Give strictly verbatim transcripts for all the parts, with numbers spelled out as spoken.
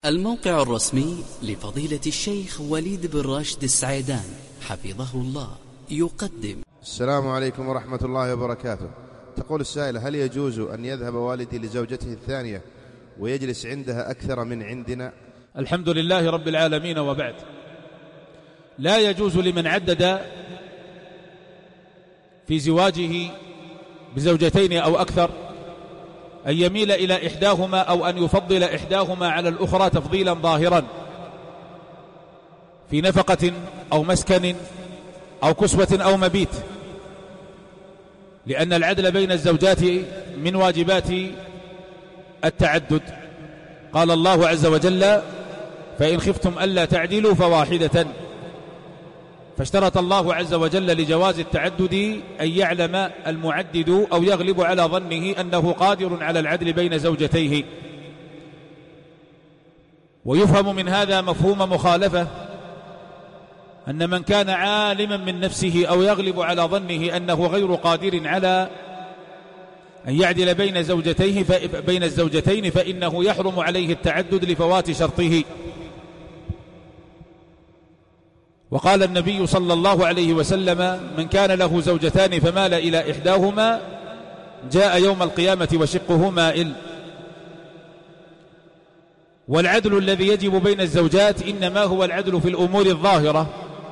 الموقع الرسمي لفضيلة الشيخ وليد بن راشد السعيدان حفظه الله يقدم. السلام عليكم ورحمة الله وبركاته. تقول السائلة: هل يجوز أن يذهب والدي لزوجته الثانية ويجلس عندها أكثر من عندنا؟ الحمد لله رب العالمين، وبعد. لا يجوز لمن عدد في زواجه بزوجتين أو أكثر أن يميل إلى إحداهما أو أن يفضل إحداهما على الأخرى تفضيلا ظاهرا في نفقة أو مسكن أو كسوة أو مبيت، لأن العدل بين الزوجات من واجبات التعدد. قال الله عز وجل: فإن خفتم ألا تعدلوا فواحدة. فاشترط الله عز وجل لجواز التعدد أن يعلم المعدد أو يغلب على ظنه أنه قادر على العدل بين زوجتيه. ويفهم من هذا مفهوم مخالفة، أن من كان عالما من نفسه أو يغلب على ظنه أنه غير قادر على أن يعدل بين زوجتيه بين الزوجتين فإنه يحرم عليه التعدد لفوات شرطه. وقال النبي صلى الله عليه وسلم: من كان له زوجتان فمال إلى إحداهما جاء يوم القيامة وشقه مائل. والعدل الذي يجب بين الزوجات إنما هو العدل في الأمور الظاهرة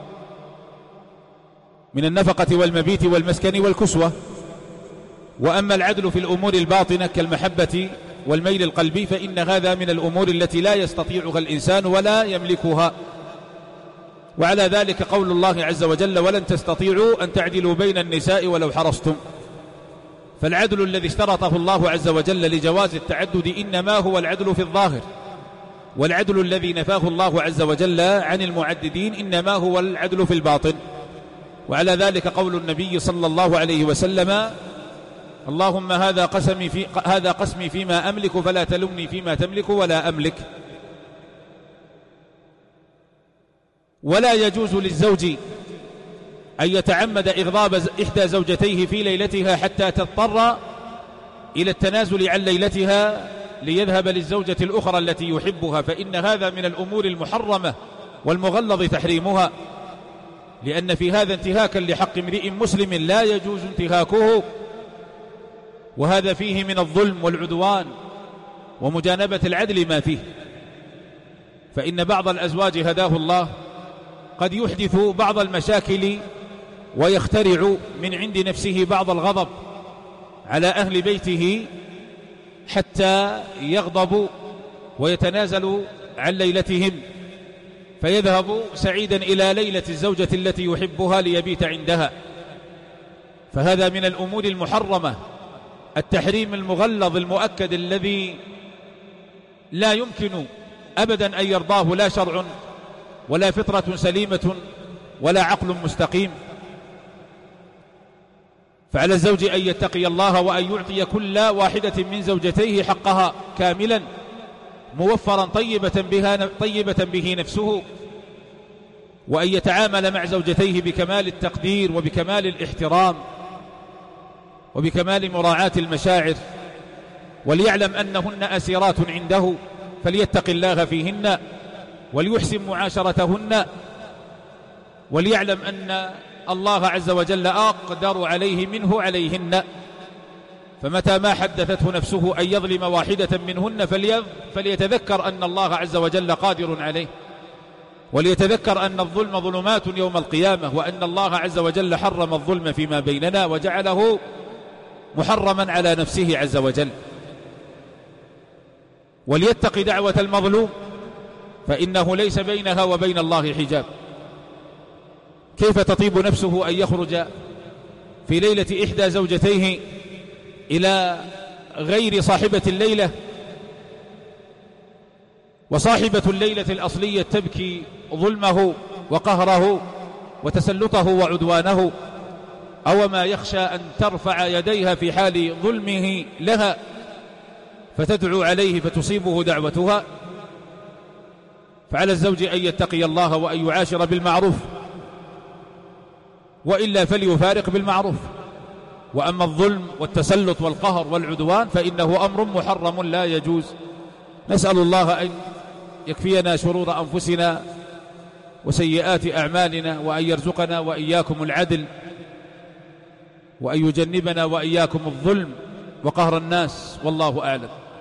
من النفقة والمبيت والمسكن والكسوة. وأما العدل في الأمور الباطنة كالمحبة والميل القلبي فإن هذا من الأمور التي لا يستطيعها الإنسان ولا يملكها. وعلى ذلك قول الله عز وجل: ولن تستطيعوا أن تعدلوا بين النساء ولو حرصتم. فالعدل الذي اشترطه الله عز وجل لجواز التعدد إنما هو العدل في الظاهر، والعدل الذي نفاه الله عز وجل عن المعددين إنما هو العدل في الباطن. وعلى ذلك قول النبي صلى الله عليه وسلم: اللهم هذا قسمي, في هذا قسمي فيما أملك فلا تلمني فيما تملك ولا أملك. ولا يجوز للزوج أن يتعمد إغضاب إحدى زوجتيه في ليلتها حتى تضطر إلى التنازل عن ليلتها ليذهب للزوجة الأخرى التي يحبها، فإن هذا من الأمور المحرمة والمغلظ تحريمها، لأن في هذا انتهاكا لحق امرئ مسلم لا يجوز انتهاكه، وهذا فيه من الظلم والعدوان ومجانبة العدل ما فيه. فإن بعض الأزواج هداه الله قد يحدث بعض المشاكل ويخترع من عند نفسه بعض الغضب على أهل بيته حتى يغضبوا ويتنازلوا عن ليلتهم، فيذهب سعيدا إلى ليلة الزوجة التي يحبها ليبيت عندها. فهذا من الأمور المحرمة، التحريم المغلظ المؤكد الذي لا يمكن أبدا أن يرضاه لا شرع ولا فطرة سليمة ولا عقل مستقيم. فعلى الزوج أن يتقي الله وأن يعطي كل واحدة من زوجتيه حقها كاملا موفرا طيبة, بها طيبة به نفسه، وأن يتعامل مع زوجتيه بكمال التقدير وبكمال الاحترام وبكمال مراعاة المشاعر، وليعلم أنهن أسيرات عنده فليتق الله فيهن وليحسن معاشرتهن، وليعلم أن الله عز وجل أقدر عليه منه عليهن. فمتى ما حدثته نفسه أن يظلم واحدة منهن فليتذكر أن الله عز وجل قادر عليه، وليتذكر أن الظلم ظلمات يوم القيامة، وأن الله عز وجل حرم الظلم فيما بيننا وجعله محرما على نفسه عز وجل. وليتق دعوة المظلوم فإنه ليس بينها وبين الله حجاب. كيف تطيب نفسه أن يخرج في ليلة إحدى زوجتيه إلى غير صاحبة الليلة، وصاحبة الليلة الأصلية تبكي ظلمه وقهره وتسلطه وعدوانه، أو ما يخشى أن ترفع يديها في حال ظلمه لها فتدعو عليه فتصيبه دعوتها. فعلى الزوج أن يتقي الله وأن يعاشر بالمعروف، وإلا فليفارق بالمعروف. وأما الظلم والتسلط والقهر والعدوان فإنه أمر محرم لا يجوز. نسأل الله أن يكفينا شرور أنفسنا وسيئات أعمالنا، وأن يرزقنا وإياكم العدل، وأن يجنبنا وإياكم الظلم وقهر الناس، والله أعلم.